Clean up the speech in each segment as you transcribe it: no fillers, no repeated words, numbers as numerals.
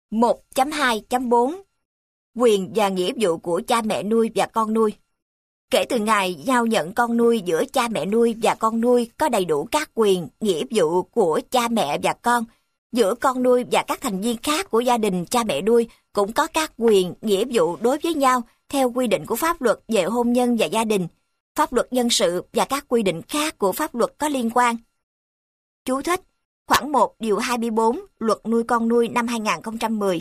1.2.4 Quyền và nghĩa vụ của cha mẹ nuôi và con nuôi. Kể từ ngày giao nhận con nuôi giữa cha mẹ nuôi và con nuôi có đầy đủ các quyền, nghĩa vụ của cha mẹ và con, giữa con nuôi và các thành viên khác của gia đình cha mẹ nuôi cũng có các quyền, nghĩa vụ đối với nhau theo quy định của pháp luật về hôn nhân và gia đình, pháp luật dân sự và các quy định khác của pháp luật có liên quan. Chú thích: Khoản 1 điều 24 Luật nuôi con nuôi năm 2010.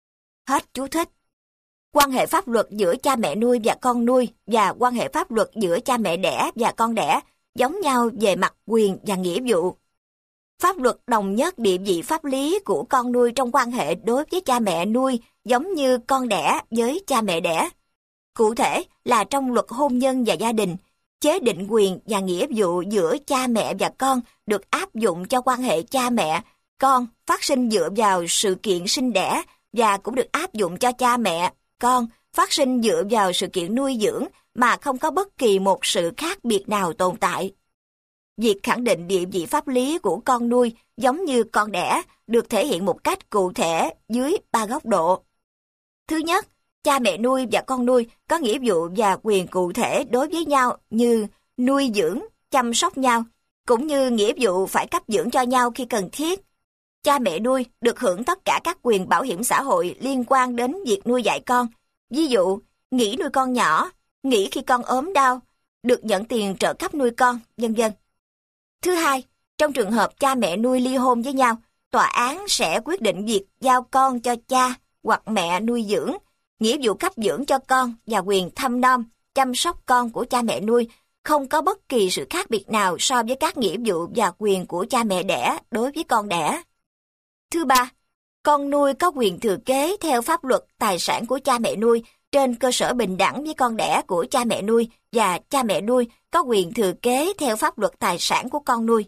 Hết chú thích. Quan hệ pháp luật giữa cha mẹ nuôi và con nuôi và quan hệ pháp luật giữa cha mẹ đẻ và con đẻ giống nhau về mặt quyền và nghĩa vụ. Pháp luật đồng nhất địa vị pháp lý của con nuôi trong quan hệ đối với cha mẹ nuôi giống như con đẻ với cha mẹ đẻ. Cụ thể là trong luật hôn nhân và gia đình, chế định quyền và nghĩa vụ giữa cha mẹ và con được áp dụng cho quan hệ cha mẹ, con phát sinh dựa vào sự kiện sinh đẻ và cũng được áp dụng cho cha mẹ, con phát sinh dựa vào sự kiện nuôi dưỡng mà không có bất kỳ một sự khác biệt nào tồn tại. Việc khẳng định địa vị pháp lý của con nuôi giống như con đẻ được thể hiện một cách cụ thể dưới 3 góc độ. Thứ nhất, cha mẹ nuôi và con nuôi có nghĩa vụ và quyền cụ thể đối với nhau như nuôi dưỡng, chăm sóc nhau, cũng như nghĩa vụ phải cấp dưỡng cho nhau khi cần thiết. Cha mẹ nuôi được hưởng tất cả các quyền bảo hiểm xã hội liên quan đến việc nuôi dạy con, ví dụ nghỉ nuôi con nhỏ, nghỉ khi con ốm đau, được nhận tiền trợ cấp nuôi con, vân vân. Thứ hai, trong trường hợp cha mẹ nuôi ly hôn với nhau, tòa án sẽ quyết định việc giao con cho cha hoặc mẹ nuôi dưỡng, nghĩa vụ cấp dưỡng cho con và quyền thăm nom, chăm sóc con của cha mẹ nuôi không có bất kỳ sự khác biệt nào so với các nghĩa vụ và quyền của cha mẹ đẻ đối với con đẻ. Thứ ba, con nuôi có quyền thừa kế theo pháp luật tài sản của cha mẹ nuôi trên cơ sở bình đẳng với con đẻ của cha mẹ nuôi và cha mẹ nuôi có quyền thừa kế theo pháp luật tài sản của con nuôi.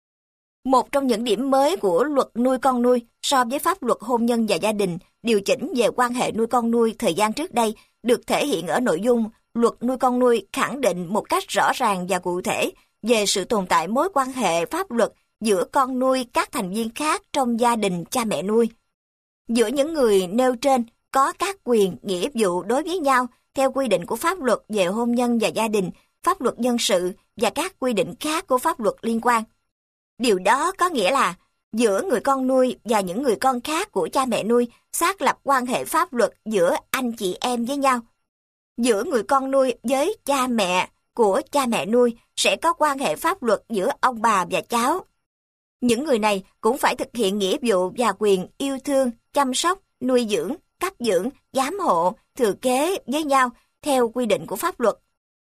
Một trong những điểm mới của luật nuôi con nuôi so với pháp luật hôn nhân và gia đình điều chỉnh về quan hệ nuôi con nuôi thời gian trước đây được thể hiện ở nội dung luật nuôi con nuôi khẳng định một cách rõ ràng và cụ thể về sự tồn tại mối quan hệ pháp luật giữa con nuôi các thành viên khác trong gia đình cha mẹ nuôi. Giữa những người nêu trên có các quyền, nghĩa vụ đối với nhau theo quy định của pháp luật về hôn nhân và gia đình, pháp luật dân sự và các quy định khác của pháp luật liên quan. Điều đó có nghĩa là giữa người con nuôi và những người con khác của cha mẹ nuôi xác lập quan hệ pháp luật giữa anh chị em với nhau. Giữa người con nuôi với cha mẹ của cha mẹ nuôi sẽ có quan hệ pháp luật giữa ông bà và cháu. Những người này cũng phải thực hiện nghĩa vụ và quyền yêu thương, chăm sóc, nuôi dưỡng, cấp dưỡng, giám hộ, thừa kế với nhau theo quy định của pháp luật.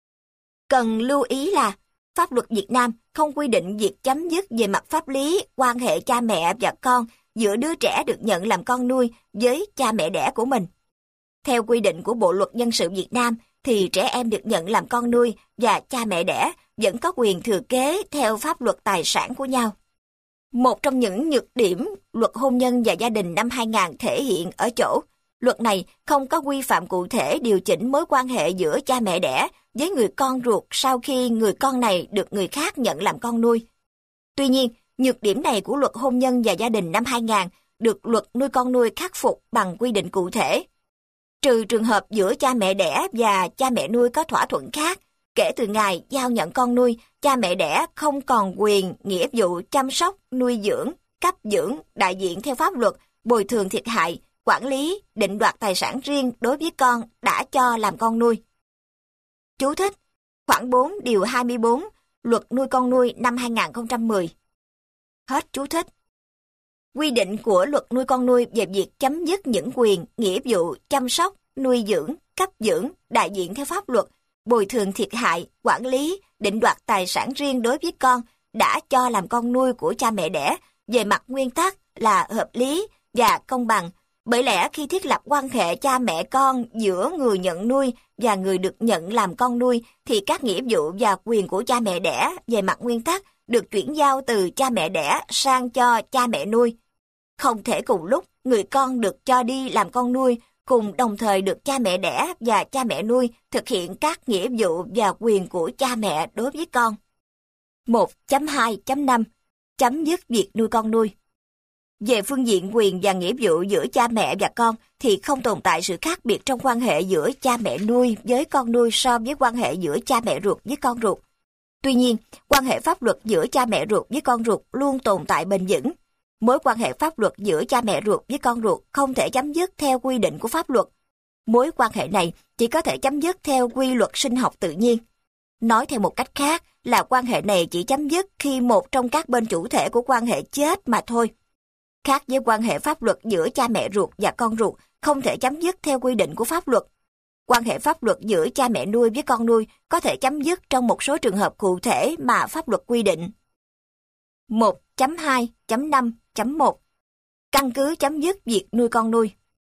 Cần lưu ý là pháp luật Việt Nam không quy định việc chấm dứt về mặt pháp lý quan hệ cha mẹ và con giữa đứa trẻ được nhận làm con nuôi với cha mẹ đẻ của mình. Theo quy định của Bộ Luật Dân sự Việt Nam thì trẻ em được nhận làm con nuôi và cha mẹ đẻ vẫn có quyền thừa kế theo pháp luật tài sản của nhau. Một trong những nhược điểm luật hôn nhân và gia đình năm 2000 thể hiện ở chỗ, luật này không có quy phạm cụ thể điều chỉnh mối quan hệ giữa cha mẹ đẻ với người con ruột sau khi người con này được người khác nhận làm con nuôi. Tuy nhiên, nhược điểm này của luật hôn nhân và gia đình năm 2000 được luật nuôi con nuôi khắc phục bằng quy định cụ thể. Trừ trường hợp giữa cha mẹ đẻ và cha mẹ nuôi có thỏa thuận khác, kể từ ngày giao nhận con nuôi, cha mẹ đẻ không còn quyền, nghĩa vụ chăm sóc, nuôi dưỡng, cấp dưỡng, đại diện theo pháp luật, bồi thường thiệt hại, quản lý, định đoạt tài sản riêng đối với con đã cho làm con nuôi. Chú thích: Khoản 4 điều 24 Luật nuôi con nuôi năm 2010. Hết chú thích. Quy định của luật nuôi con nuôi về việc chấm dứt những quyền, nghĩa vụ chăm sóc, nuôi dưỡng, cấp dưỡng, đại diện theo pháp luật, bồi thường thiệt hại, quản lý, định đoạt tài sản riêng đối với con đã cho làm con nuôi của cha mẹ đẻ về mặt nguyên tắc là hợp lý và công bằng. Bởi lẽ khi thiết lập quan hệ cha mẹ con giữa người nhận nuôi và người được nhận làm con nuôi thì các nghĩa vụ và quyền của cha mẹ đẻ về mặt nguyên tắc được chuyển giao từ cha mẹ đẻ sang cho cha mẹ nuôi. Không thể cùng lúc người con được cho đi làm con nuôi cùng đồng thời được cha mẹ đẻ và cha mẹ nuôi thực hiện các nghĩa vụ và quyền của cha mẹ đối với con. 1.2.5 Chấm dứt việc nuôi con nuôi. Về phương diện quyền và nghĩa vụ giữa cha mẹ và con thì không tồn tại sự khác biệt trong quan hệ giữa cha mẹ nuôi với con nuôi so với quan hệ giữa cha mẹ ruột với con ruột. Tuy nhiên, quan hệ pháp luật giữa cha mẹ ruột với con ruột luôn tồn tại bền vững. Mối quan hệ pháp luật giữa cha mẹ ruột với con ruột không thể chấm dứt theo quy định của pháp luật. Mối quan hệ này chỉ có thể chấm dứt theo quy luật sinh học tự nhiên. Nói theo một cách khác là quan hệ này chỉ chấm dứt khi một trong các bên chủ thể của quan hệ chết mà thôi. Khác với quan hệ pháp luật giữa cha mẹ ruột và con ruột không thể chấm dứt theo quy định của pháp luật. Quan hệ pháp luật giữa cha mẹ nuôi với con nuôi có thể chấm dứt trong một số trường hợp cụ thể mà pháp luật quy định. 1.2.5.1 Căn cứ chấm dứt việc nuôi con nuôi.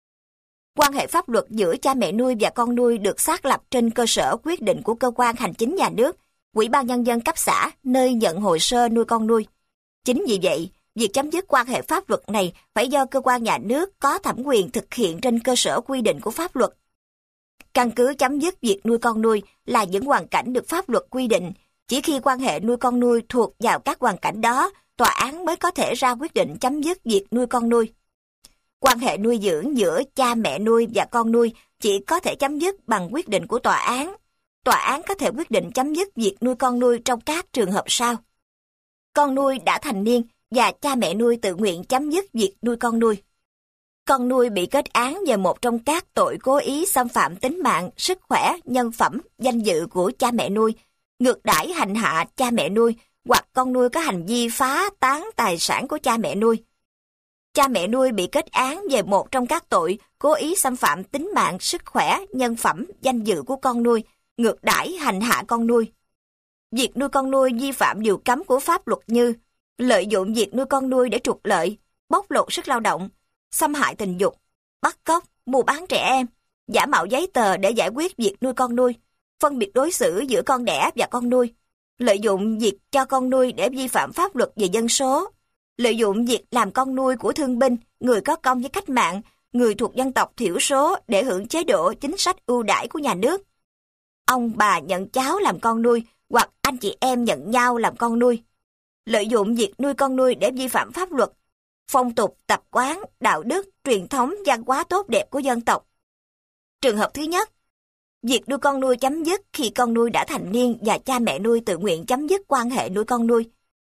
Quan hệ pháp luật giữa cha mẹ nuôi và con nuôi được xác lập trên cơ sở quyết định của cơ quan hành chính nhà nước, Ủy ban Nhân dân cấp xã nơi nhận hồ sơ nuôi con nuôi. Chính vì vậy, việc chấm dứt quan hệ pháp luật này phải do cơ quan nhà nước có thẩm quyền thực hiện trên cơ sở quy định của pháp luật. Căn cứ chấm dứt việc nuôi con nuôi là những hoàn cảnh được pháp luật quy định. Chỉ khi quan hệ nuôi con nuôi thuộc vào các hoàn cảnh đó, tòa án mới có thể ra quyết định chấm dứt việc nuôi con nuôi. Quan hệ nuôi dưỡng giữa cha mẹ nuôi và con nuôi chỉ có thể chấm dứt bằng quyết định của tòa án. Tòa án có thể quyết định chấm dứt việc nuôi con nuôi trong các trường hợp sau. Con nuôi đã thành niên và cha mẹ nuôi tự nguyện chấm dứt việc nuôi con nuôi. Con nuôi bị kết án về một trong các tội cố ý xâm phạm tính mạng, sức khỏe, nhân phẩm, danh dự của cha mẹ nuôi, ngược đãi hành hạ cha mẹ nuôi, hoặc con nuôi có hành vi phá tán tài sản của cha mẹ nuôi. Cha mẹ nuôi bị kết án về một trong các tội cố ý xâm phạm tính mạng, sức khỏe, nhân phẩm, danh dự của con nuôi, ngược đãi hành hạ con nuôi. Việc nuôi con nuôi vi phạm điều cấm của pháp luật như lợi dụng việc nuôi con nuôi để trục lợi, bóc lột sức lao động, xâm hại tình dục, bắt cóc, mua bán trẻ em, giả mạo giấy tờ để giải quyết việc nuôi con nuôi, phân biệt đối xử giữa con đẻ và con nuôi, lợi dụng việc cho con nuôi để vi phạm pháp luật về dân số, lợi dụng việc làm con nuôi của thương binh, người có công với cách mạng, người thuộc dân tộc thiểu số để hưởng chế độ chính sách ưu đãi của nhà nước. Ông bà nhận cháu làm con nuôi hoặc anh chị em nhận nhau làm con nuôi. Lợi dụng việc nuôi con nuôi để vi phạm pháp luật, phong tục, tập quán, đạo đức, truyền thống, văn hóa tốt đẹp của dân tộc. Trường hợp thứ nhất, việc nuôi con nuôi chấm dứt khi con nuôi đã thành niên và cha mẹ nuôi tự nguyện chấm dứt quan hệ nuôi con nuôi.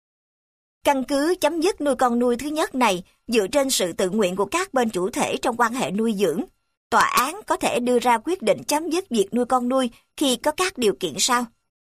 Căn cứ chấm dứt nuôi con nuôi thứ nhất này dựa trên sự tự nguyện của các bên chủ thể trong quan hệ nuôi dưỡng. Tòa án có thể đưa ra quyết định chấm dứt việc nuôi con nuôi khi có các điều kiện sau.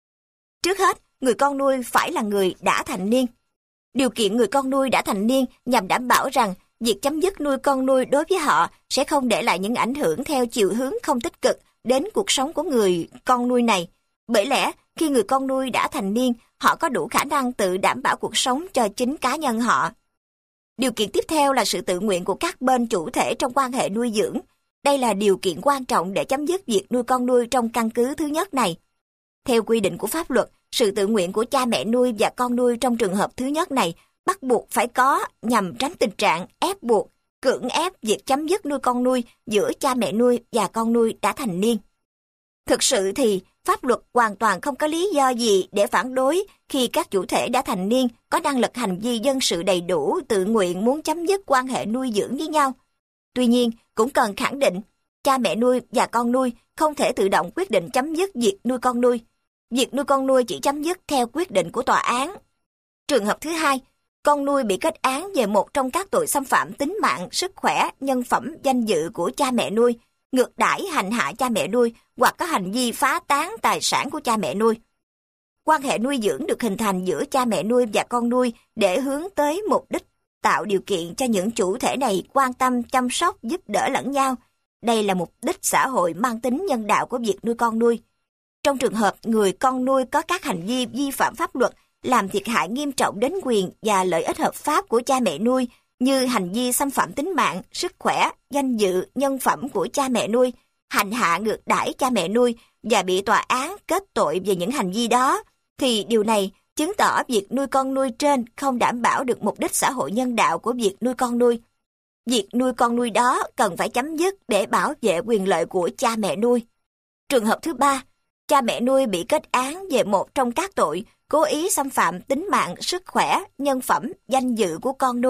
Trước hết, người con nuôi phải là người đã thành niên. Điều kiện người con nuôi đã thành niên nhằm đảm bảo rằng việc chấm dứt nuôi con nuôi đối với họ sẽ không để lại những ảnh hưởng theo chiều hướng không tích cực đến cuộc sống của người con nuôi này. Bởi lẽ, khi người con nuôi đã thành niên, họ có đủ khả năng tự đảm bảo cuộc sống cho chính cá nhân họ. Điều kiện tiếp theo là sự tự nguyện của các bên chủ thể trong quan hệ nuôi dưỡng. Đây là điều kiện quan trọng để chấm dứt việc nuôi con nuôi trong căn cứ thứ nhất này. Theo quy định của pháp luật, sự tự nguyện của cha mẹ nuôi và con nuôi trong trường hợp thứ nhất này bắt buộc phải có nhằm tránh tình trạng ép buộc, cưỡng ép việc chấm dứt nuôi con nuôi giữa cha mẹ nuôi và con nuôi đã thành niên. Thực sự thì, pháp luật hoàn toàn không có lý do gì để phản đối khi các chủ thể đã thành niên có năng lực hành vi dân sự đầy đủ tự nguyện muốn chấm dứt quan hệ nuôi dưỡng với nhau. Tuy nhiên, cũng cần khẳng định, cha mẹ nuôi và con nuôi không thể tự động quyết định chấm dứt việc nuôi con nuôi. Việc nuôi con nuôi chỉ chấm dứt theo quyết định của tòa án. Trường hợp thứ hai, con nuôi bị kết án về một trong các tội xâm phạm tính mạng, sức khỏe, nhân phẩm, danh dự của cha mẹ nuôi, ngược đãi hành hạ cha mẹ nuôi hoặc có hành vi phá tán tài sản của cha mẹ nuôi. Quan hệ nuôi dưỡng được hình thành giữa cha mẹ nuôi và con nuôi để hướng tới mục đích tạo điều kiện cho những chủ thể này quan tâm, chăm sóc, giúp đỡ lẫn nhau. Đây là mục đích xã hội mang tính nhân đạo của việc nuôi con nuôi. Trong trường hợp người con nuôi có các hành vi vi phạm pháp luật làm thiệt hại nghiêm trọng đến quyền và lợi ích hợp pháp của cha mẹ nuôi như hành vi xâm phạm tính mạng, sức khỏe, danh dự, nhân phẩm của cha mẹ nuôi, hành hạ ngược đãi cha mẹ nuôi và bị tòa án kết tội về những hành vi đó, thì điều này chứng tỏ việc nuôi con nuôi trên không đảm bảo được mục đích xã hội nhân đạo của việc nuôi con nuôi. Việc nuôi con nuôi đó cần phải chấm dứt để bảo vệ quyền lợi của cha mẹ nuôi. Trường hợp thứ ba, cha mẹ nuôi bị kết án về một trong các tội cố ý xâm phạm tính mạng, sức khỏe, nhân phẩm, danh dự của con nuôi,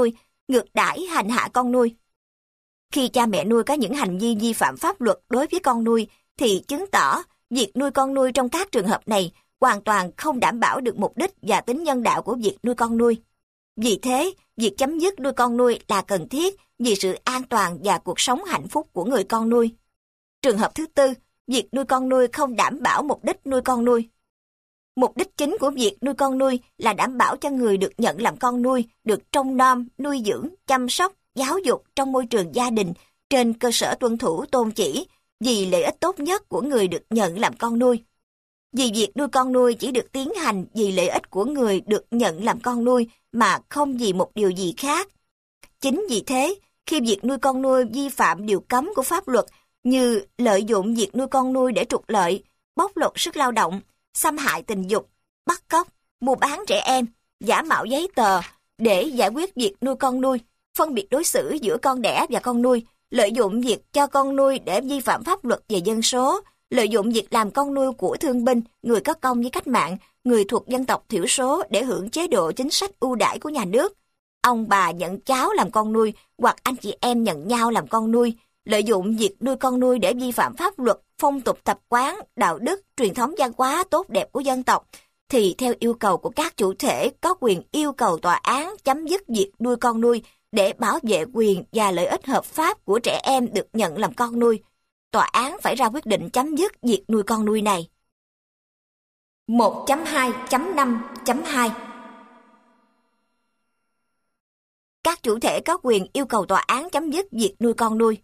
ngược đãi hành hạ con nuôi. Khi cha mẹ nuôi có những hành vi vi phạm pháp luật đối với con nuôi, thì chứng tỏ việc nuôi con nuôi trong các trường hợp này hoàn toàn không đảm bảo được mục đích và tính nhân đạo của việc nuôi con nuôi. Vì thế, việc chấm dứt nuôi con nuôi là cần thiết vì sự an toàn và cuộc sống hạnh phúc của người con nuôi. Trường hợp thứ tư, việc nuôi con nuôi không đảm bảo mục đích nuôi con nuôi. Mục đích chính của việc nuôi con nuôi là đảm bảo cho người được nhận làm con nuôi được trông nom, nuôi dưỡng, chăm sóc, giáo dục trong môi trường gia đình trên cơ sở tuân thủ tôn chỉ vì lợi ích tốt nhất của người được nhận làm con nuôi. Vì việc nuôi con nuôi chỉ được tiến hành vì lợi ích của người được nhận làm con nuôi mà không vì một điều gì khác. Chính vì thế, khi việc nuôi con nuôi vi phạm điều cấm của pháp luật như lợi dụng việc nuôi con nuôi để trục lợi, bóc lột sức lao động, xâm hại tình dục, bắt cóc, mua bán trẻ em, giả mạo giấy tờ để giải quyết việc nuôi con nuôi, phân biệt đối xử giữa con đẻ và con nuôi, lợi dụng việc cho con nuôi để vi phạm pháp luật về dân số, lợi dụng việc làm con nuôi của thương binh, người có công với cách mạng, người thuộc dân tộc thiểu số để hưởng chế độ chính sách ưu đãi của nhà nước. Ông bà nhận cháu làm con nuôi hoặc anh chị em nhận nhau làm con nuôi, lợi dụng việc nuôi con nuôi để vi phạm pháp luật, phong tục tập quán, đạo đức, truyền thống văn hóa tốt đẹp của dân tộc, thì theo yêu cầu của các chủ thể có quyền yêu cầu tòa án chấm dứt việc nuôi con nuôi để bảo vệ quyền và lợi ích hợp pháp của trẻ em được nhận làm con nuôi. Tòa án phải ra quyết định chấm dứt việc nuôi con nuôi này. 1.2.5.2 Các chủ thể có quyền yêu cầu tòa án chấm dứt việc nuôi con nuôi.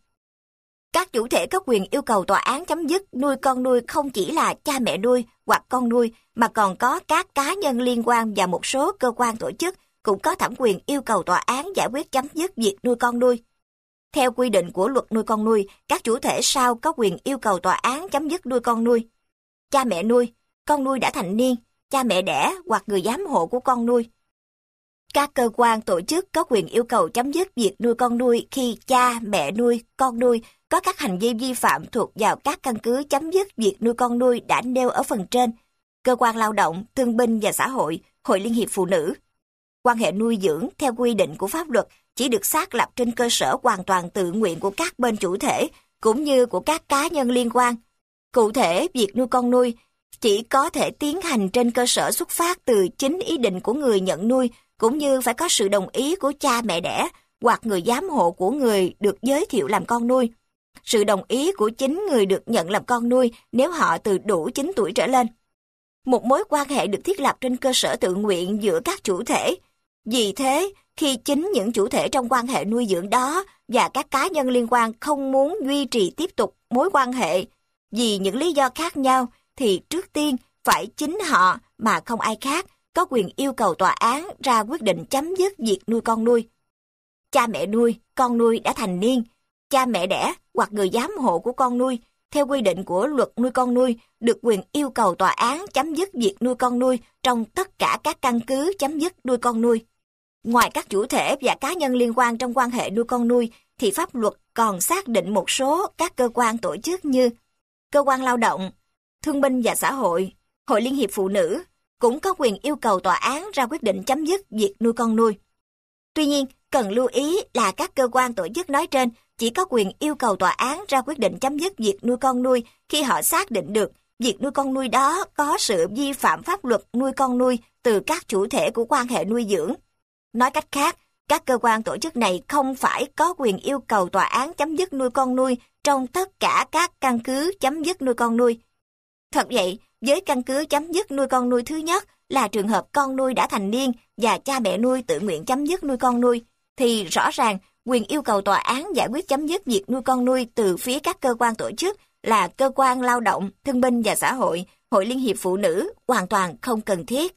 Các chủ thể có quyền yêu cầu tòa án chấm dứt nuôi con nuôi không chỉ là cha mẹ nuôi hoặc con nuôi, mà còn có các cá nhân liên quan và một số cơ quan tổ chức cũng có thẩm quyền yêu cầu tòa án giải quyết chấm dứt việc nuôi con nuôi. Theo quy định của luật nuôi con nuôi, các chủ thể sau có quyền yêu cầu tòa án chấm dứt nuôi con nuôi: cha mẹ nuôi, con nuôi đã thành niên, cha mẹ đẻ hoặc người giám hộ của con nuôi. Các cơ quan tổ chức có quyền yêu cầu chấm dứt việc nuôi con nuôi khi cha, mẹ nuôi, con nuôi có các hành vi vi phạm thuộc vào các căn cứ chấm dứt việc nuôi con nuôi đã nêu ở phần trên: Cơ quan Lao động, Thương binh và Xã hội, Hội Liên hiệp Phụ nữ. Quan hệ nuôi dưỡng theo quy định của pháp luật chỉ được xác lập trên cơ sở hoàn toàn tự nguyện của các bên chủ thể cũng như của các cá nhân liên quan. Cụ thể, việc nuôi con nuôi chỉ có thể tiến hành trên cơ sở xuất phát từ chính ý định của người nhận nuôi, cũng như phải có sự đồng ý của cha mẹ đẻ hoặc người giám hộ của người được giới thiệu làm con nuôi. Sự đồng ý của chính người được nhận làm con nuôi nếu họ từ đủ 9 tuổi trở lên. Một mối quan hệ được thiết lập trên cơ sở tự nguyện giữa các chủ thể. Vì thế, khi chính những chủ thể trong quan hệ nuôi dưỡng đó và các cá nhân liên quan không muốn duy trì tiếp tục mối quan hệ vì những lý do khác nhau, thì trước tiên phải chính họ mà không ai khác có quyền yêu cầu tòa án ra quyết định chấm dứt việc nuôi con nuôi. Cha mẹ nuôi, con nuôi đã thành niên, cha mẹ đẻ hoặc người giám hộ của con nuôi, theo quy định của luật nuôi con nuôi, được quyền yêu cầu tòa án chấm dứt việc nuôi con nuôi trong tất cả các căn cứ chấm dứt nuôi con nuôi. Ngoài các chủ thể và cá nhân liên quan trong quan hệ nuôi con nuôi, thì pháp luật còn xác định một số các cơ quan tổ chức như Cơ quan Lao động, Thương binh và Xã hội, Hội Liên hiệp Phụ nữ, cũng có quyền yêu cầu tòa án ra quyết định chấm dứt việc nuôi con nuôi. Tuy nhiên, cần lưu ý là các cơ quan tổ chức nói trên chỉ có quyền yêu cầu tòa án ra quyết định chấm dứt việc nuôi con nuôi khi họ xác định được việc nuôi con nuôi đó có sự vi phạm pháp luật nuôi con nuôi từ các chủ thể của quan hệ nuôi dưỡng. Nói cách khác, các cơ quan tổ chức này không phải có quyền yêu cầu tòa án chấm dứt nuôi con nuôi trong tất cả các căn cứ chấm dứt nuôi con nuôi. Thật vậy, với căn cứ chấm dứt nuôi con nuôi thứ nhất là trường hợp con nuôi đã thành niên và cha mẹ nuôi tự nguyện chấm dứt nuôi con nuôi, thì rõ ràng quyền yêu cầu tòa án giải quyết chấm dứt việc nuôi con nuôi từ phía các cơ quan tổ chức là Cơ quan Lao động, Thương binh và Xã hội, Hội Liên hiệp Phụ nữ hoàn toàn không cần thiết.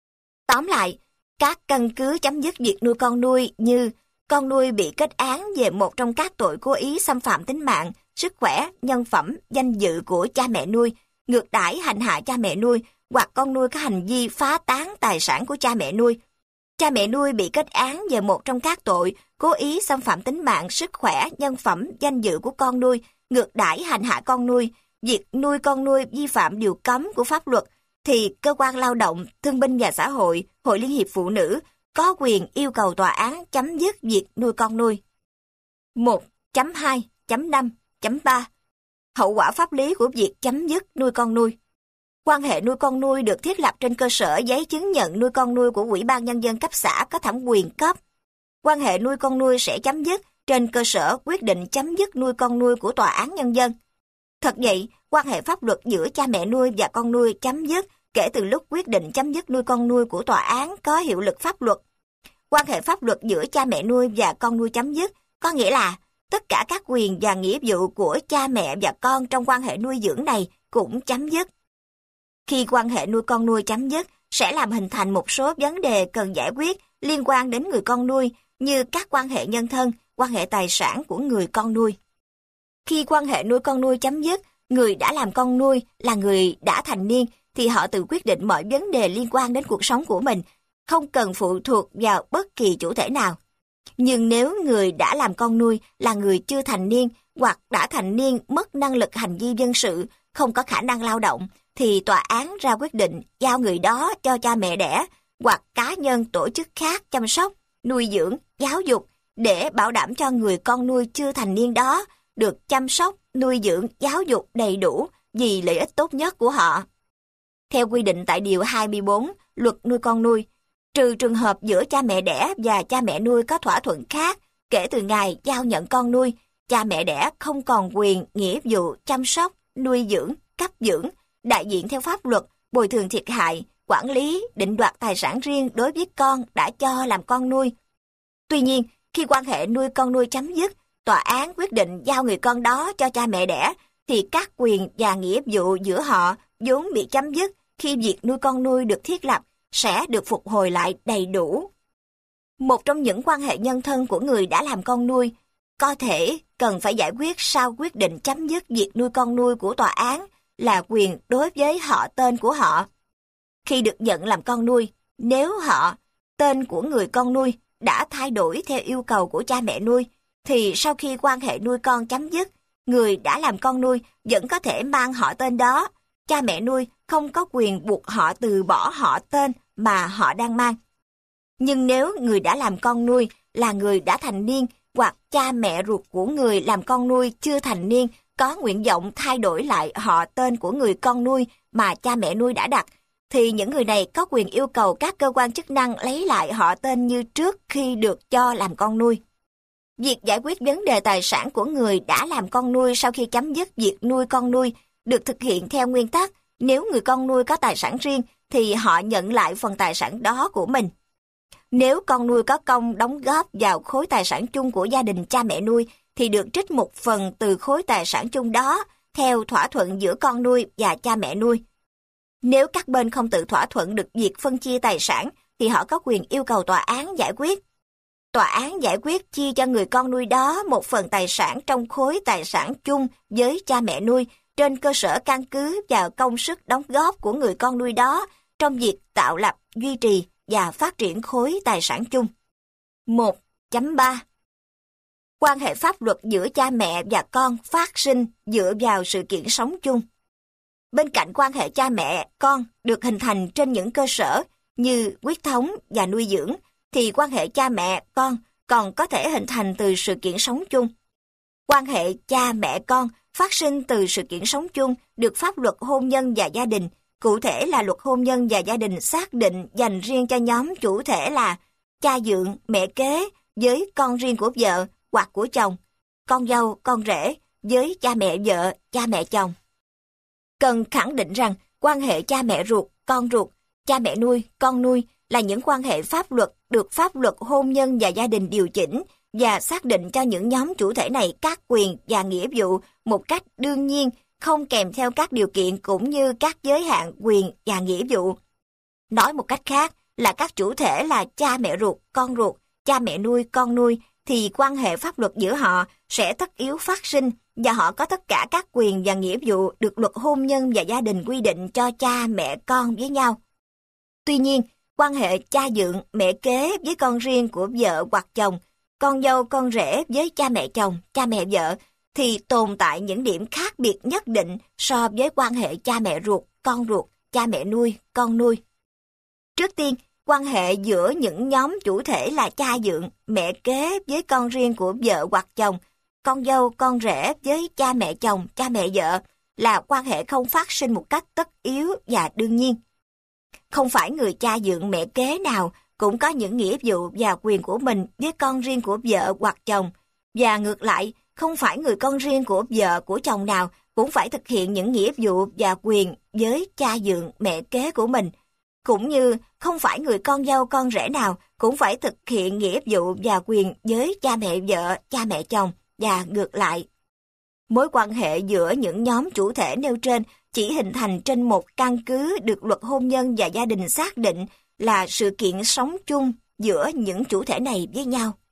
Tóm lại, các căn cứ chấm dứt việc nuôi con nuôi như con nuôi bị kết án về một trong các tội cố ý xâm phạm tính mạng, sức khỏe, nhân phẩm, danh dự của cha mẹ nuôi, ngược đãi hành hạ cha mẹ nuôi, hoặc con nuôi có hành vi phá tán tài sản của cha mẹ nuôi. Cha mẹ nuôi bị kết án về một trong các tội cố ý xâm phạm tính mạng, sức khỏe, nhân phẩm, danh dự của con nuôi, ngược đãi hành hạ con nuôi, việc nuôi con nuôi vi phạm điều cấm của pháp luật, thì Cơ quan Lao động, Thương binh và Xã hội, Hội Liên hiệp Phụ nữ có quyền yêu cầu tòa án chấm dứt việc nuôi con nuôi. 1.2.5.3 Hậu quả pháp lý của việc chấm dứt nuôi con nuôi. Quan hệ nuôi con nuôi được thiết lập trên cơ sở giấy chứng nhận nuôi con nuôi của Ủy ban Nhân dân cấp xã có thẩm quyền cấp. Quan hệ nuôi con nuôi sẽ chấm dứt trên cơ sở quyết định chấm dứt nuôi con nuôi của Tòa án Nhân dân. Thật vậy, quan hệ pháp luật giữa cha mẹ nuôi và con nuôi chấm dứt kể từ lúc quyết định chấm dứt nuôi con nuôi của tòa án có hiệu lực pháp luật. Quan hệ pháp luật giữa cha mẹ nuôi và con nuôi chấm dứt có nghĩa là tất cả các quyền và nghĩa vụ của cha mẹ và con trong quan hệ nuôi dưỡng này cũng chấm dứt. Khi quan hệ nuôi con nuôi chấm dứt, sẽ làm hình thành một số vấn đề cần giải quyết liên quan đến người con nuôi như các quan hệ nhân thân, quan hệ tài sản của người con nuôi. Khi quan hệ nuôi con nuôi chấm dứt, người đã làm con nuôi là người đã thành niên thì họ tự quyết định mọi vấn đề liên quan đến cuộc sống của mình, không cần phụ thuộc vào bất kỳ chủ thể nào. Nhưng nếu người đã làm con nuôi là người chưa thành niên hoặc đã thành niên mất năng lực hành vi dân sự, không có khả năng lao động, thì tòa án ra quyết định giao người đó cho cha mẹ đẻ hoặc cá nhân tổ chức khác chăm sóc, nuôi dưỡng, giáo dục để bảo đảm cho người con nuôi chưa thành niên đó được chăm sóc, nuôi dưỡng, giáo dục đầy đủ vì lợi ích tốt nhất của họ. Theo quy định tại Điều 24 Luật nuôi con nuôi, trừ trường hợp giữa cha mẹ đẻ và cha mẹ nuôi có thỏa thuận khác, kể từ ngày giao nhận con nuôi, cha mẹ đẻ không còn quyền, nghĩa vụ chăm sóc, nuôi dưỡng, cấp dưỡng, đại diện theo pháp luật, bồi thường thiệt hại, quản lý, định đoạt tài sản riêng đối với con đã cho làm con nuôi. Tuy nhiên, khi quan hệ nuôi con nuôi chấm dứt, tòa án quyết định giao người con đó cho cha mẹ đẻ, thì các quyền và nghĩa vụ giữa họ vốn bị chấm dứt khi việc nuôi con nuôi được thiết lập sẽ được phục hồi lại đầy đủ. Một trong những quan hệ nhân thân của người đã làm con nuôi có thể cần phải giải quyết sau quyết định chấm dứt việc nuôi con nuôi của tòa án là quyền đối với họ tên của họ. Khi được nhận làm con nuôi, nếu họ, tên của người con nuôi đã thay đổi theo yêu cầu của cha mẹ nuôi, thì sau khi quan hệ nuôi con chấm dứt, người đã làm con nuôi vẫn có thể mang họ tên đó. Cha mẹ nuôi không có quyền buộc họ từ bỏ họ tên mà họ đang mang. Nhưng nếu người đã làm con nuôi là người đã thành niên hoặc cha mẹ ruột của người làm con nuôi chưa thành niên có nguyện vọng thay đổi lại họ tên của người con nuôi mà cha mẹ nuôi đã đặt, thì những người này có quyền yêu cầu các cơ quan chức năng lấy lại họ tên như trước khi được cho làm con nuôi. Việc giải quyết vấn đề tài sản của người đã làm con nuôi sau khi chấm dứt việc nuôi con nuôi được thực hiện theo nguyên tắc nếu người con nuôi có tài sản riêng thì họ nhận lại phần tài sản đó của mình. Nếu con nuôi có công đóng góp vào khối tài sản chung của gia đình cha mẹ nuôi thì được trích một phần từ khối tài sản chung đó theo thỏa thuận giữa con nuôi và cha mẹ nuôi. Nếu các bên không tự thỏa thuận được việc phân chia tài sản thì họ có quyền yêu cầu tòa án giải quyết. Tòa án giải quyết chia cho người con nuôi đó một phần tài sản trong khối tài sản chung với cha mẹ nuôi trên cơ sở căn cứ vào công sức đóng góp của người con nuôi đó trong việc tạo lập, duy trì và phát triển khối tài sản chung. 1.3 Quan hệ pháp luật giữa cha mẹ và con phát sinh dựa vào sự kiện sống chung. Bên cạnh quan hệ cha mẹ, con được hình thành trên những cơ sở như huyết thống và nuôi dưỡng, thì quan hệ cha mẹ, con còn có thể hình thành từ sự kiện sống chung. Quan hệ cha mẹ con phát sinh từ sự kiện sống chung được pháp luật hôn nhân và gia đình, cụ thể là luật hôn nhân và gia đình xác định dành riêng cho nhóm chủ thể là cha dượng, mẹ kế với con riêng của vợ hoặc của chồng, con dâu, con rể với cha mẹ vợ, cha mẹ chồng. Cần khẳng định rằng quan hệ cha mẹ ruột, cha mẹ nuôi, con nuôi là những quan hệ pháp luật được pháp luật hôn nhân và gia đình điều chỉnh và xác định cho những nhóm chủ thể này các quyền và nghĩa vụ một cách đương nhiên, không kèm theo các điều kiện cũng như các giới hạn quyền và nghĩa vụ. Nói một cách khác là các chủ thể là cha mẹ ruột, cha mẹ nuôi, con nuôi, thì quan hệ pháp luật giữa họ sẽ tất yếu phát sinh và họ có tất cả các quyền và nghĩa vụ được luật hôn nhân và gia đình quy định cho cha mẹ con với nhau. Tuy nhiên, quan hệ cha dượng, mẹ kế với con riêng của vợ hoặc chồng, con dâu, con rể với cha mẹ chồng, cha mẹ vợ, thì tồn tại những điểm khác biệt nhất định so với quan hệ cha mẹ ruột, cha mẹ nuôi, con nuôi. Trước tiên, Quan hệ giữa những nhóm chủ thể là cha dượng, mẹ kế với con riêng của vợ hoặc chồng, con dâu, con rể với cha mẹ chồng, cha mẹ vợ là quan hệ không phát sinh một cách tất yếu và đương nhiên. Không phải người cha dượng mẹ kế nào cũng có những nghĩa vụ và quyền của mình với con riêng của vợ hoặc chồng, và ngược lại, không phải người con riêng của vợ của chồng nào cũng phải thực hiện những nghĩa vụ và quyền với cha dượng mẹ kế của mình, cũng như không phải người con dâu con rể nào cũng phải thực hiện nghĩa vụ và quyền với cha mẹ vợ, cha mẹ chồng, và ngược lại. Mối quan hệ giữa những nhóm chủ thể nêu trên chỉ hình thành trên một căn cứ được luật hôn nhân và gia đình xác định là sự kiện sống chung giữa những chủ thể này với nhau.